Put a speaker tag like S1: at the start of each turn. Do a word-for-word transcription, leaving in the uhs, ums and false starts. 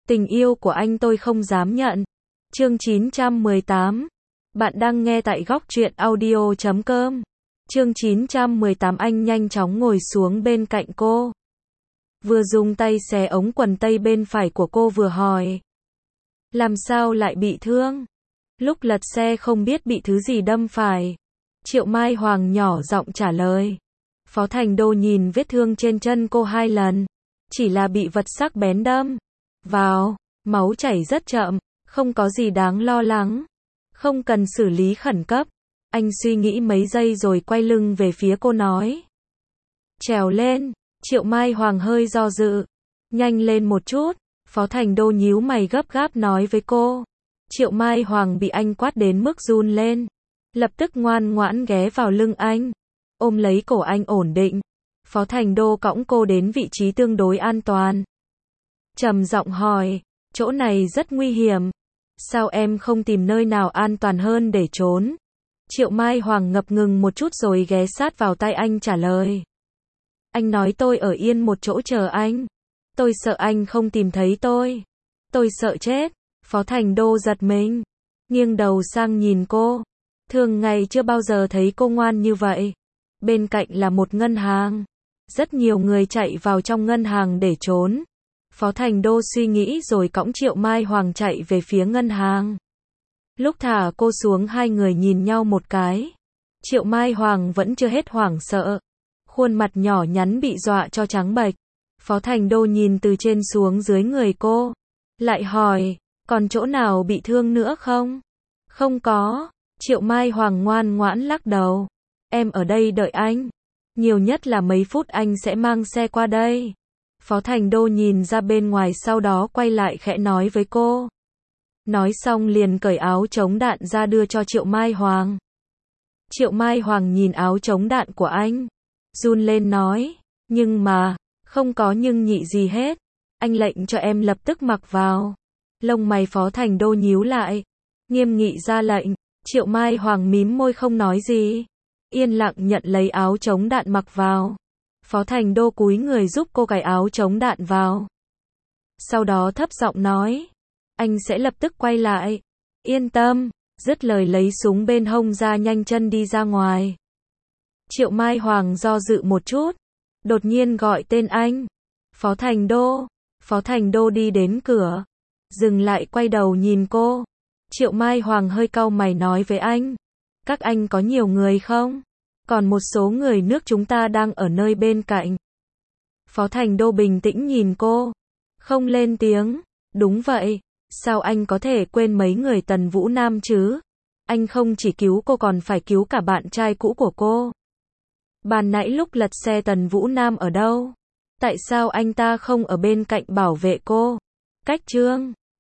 S1: Tình yêu của anh tôi không dám nhận. Chương chín trăm mười tám. Bạn đang nghe tại góc truyện audio chấm com. Chương chín trăm mười tám. Anh nhanh chóng ngồi xuống bên cạnh cô. Vừa dùng tay xé ống quần tây bên phải của cô vừa hỏi. Làm sao lại bị thương? Lúc lật xe không biết bị thứ gì đâm phải. Triệu Mai Hoàng nhỏ giọng trả lời. Phó Thành Đô nhìn vết thương trên chân cô hai lần. Chỉ là bị vật sắc bén đâm vào, máu chảy rất chậm, không có gì đáng lo lắng. Không cần xử lý khẩn cấp. Anh suy nghĩ mấy giây rồi quay lưng về phía cô nói. Trèo lên. Triệu Mai Hoàng hơi do dự. Nhanh lên một chút. Phó Thành Đô nhíu mày gấp gáp nói với cô. Triệu Mai Hoàng bị anh quát đến mức run lên. Lập tức ngoan ngoãn ghé vào lưng anh. Ôm lấy cổ anh ổn định. Phó Thành Đô cõng cô đến vị trí tương đối an toàn. Trầm giọng hỏi. Chỗ này rất nguy hiểm. Sao em không tìm nơi nào an toàn hơn để trốn? Triệu Mai Hoàng ngập ngừng một chút rồi ghé sát vào tai anh trả lời. Anh nói tôi ở yên một chỗ chờ anh. Tôi sợ anh không tìm thấy tôi. Tôi sợ chết. Phó Thành Đô giật mình. Nghiêng đầu sang nhìn cô. Thường ngày chưa bao giờ thấy cô ngoan như vậy. Bên cạnh là một ngân hàng. Rất nhiều người chạy vào trong ngân hàng để trốn. Phó Thành Đô suy nghĩ rồi cõng Triệu Mai Hoàng chạy về phía ngân hàng. Lúc thả cô xuống hai người nhìn nhau một cái. Triệu Mai Hoàng vẫn chưa hết hoảng sợ. Khuôn mặt nhỏ nhắn bị dọa cho trắng bệch. Phó Thành Đô nhìn từ trên xuống dưới người cô. Lại hỏi, còn chỗ nào bị thương nữa không? Không có. Triệu Mai Hoàng ngoan ngoãn lắc đầu. Em ở đây đợi anh. Nhiều nhất là mấy phút anh sẽ mang xe qua đây. Phó Thành Đô nhìn ra bên ngoài sau đó quay lại khẽ nói với cô. Nói xong liền cởi áo chống đạn ra đưa cho Triệu Mai Hoàng. Triệu Mai Hoàng nhìn áo chống đạn của anh. Run lên nói. Nhưng mà, không có nhưng nhị gì hết. Anh lệnh cho em lập tức mặc vào. Lông mày Phó Thành Đô nhíu lại. Nghiêm nghị ra lệnh. Triệu Mai Hoàng mím môi không nói gì. Yên lặng nhận lấy áo chống đạn mặc vào. Phó Thành Đô cúi người giúp cô cài áo chống đạn vào. Sau đó thấp giọng nói. Anh sẽ lập tức quay lại. Yên tâm. Dứt lời lấy súng bên hông ra nhanh chân đi ra ngoài. Triệu Mai Hoàng do dự một chút. Đột nhiên gọi tên anh. Phó Thành Đô. Phó Thành Đô đi đến cửa. Dừng lại quay đầu nhìn cô. Triệu Mai Hoàng hơi cau mày nói với anh. Các anh có nhiều người không? Còn một số người nước chúng ta đang ở nơi bên cạnh. Phó Thành Đô bình tĩnh nhìn cô. Không lên tiếng. Đúng vậy. Sao anh có thể quên mấy người Tần Vũ Nam chứ? Anh không chỉ cứu cô còn phải cứu cả bạn trai cũ của cô. Ban nãy lúc lật xe Tần Vũ Nam ở đâu? Tại sao anh ta không ở bên cạnh bảo vệ cô? Cách Trương.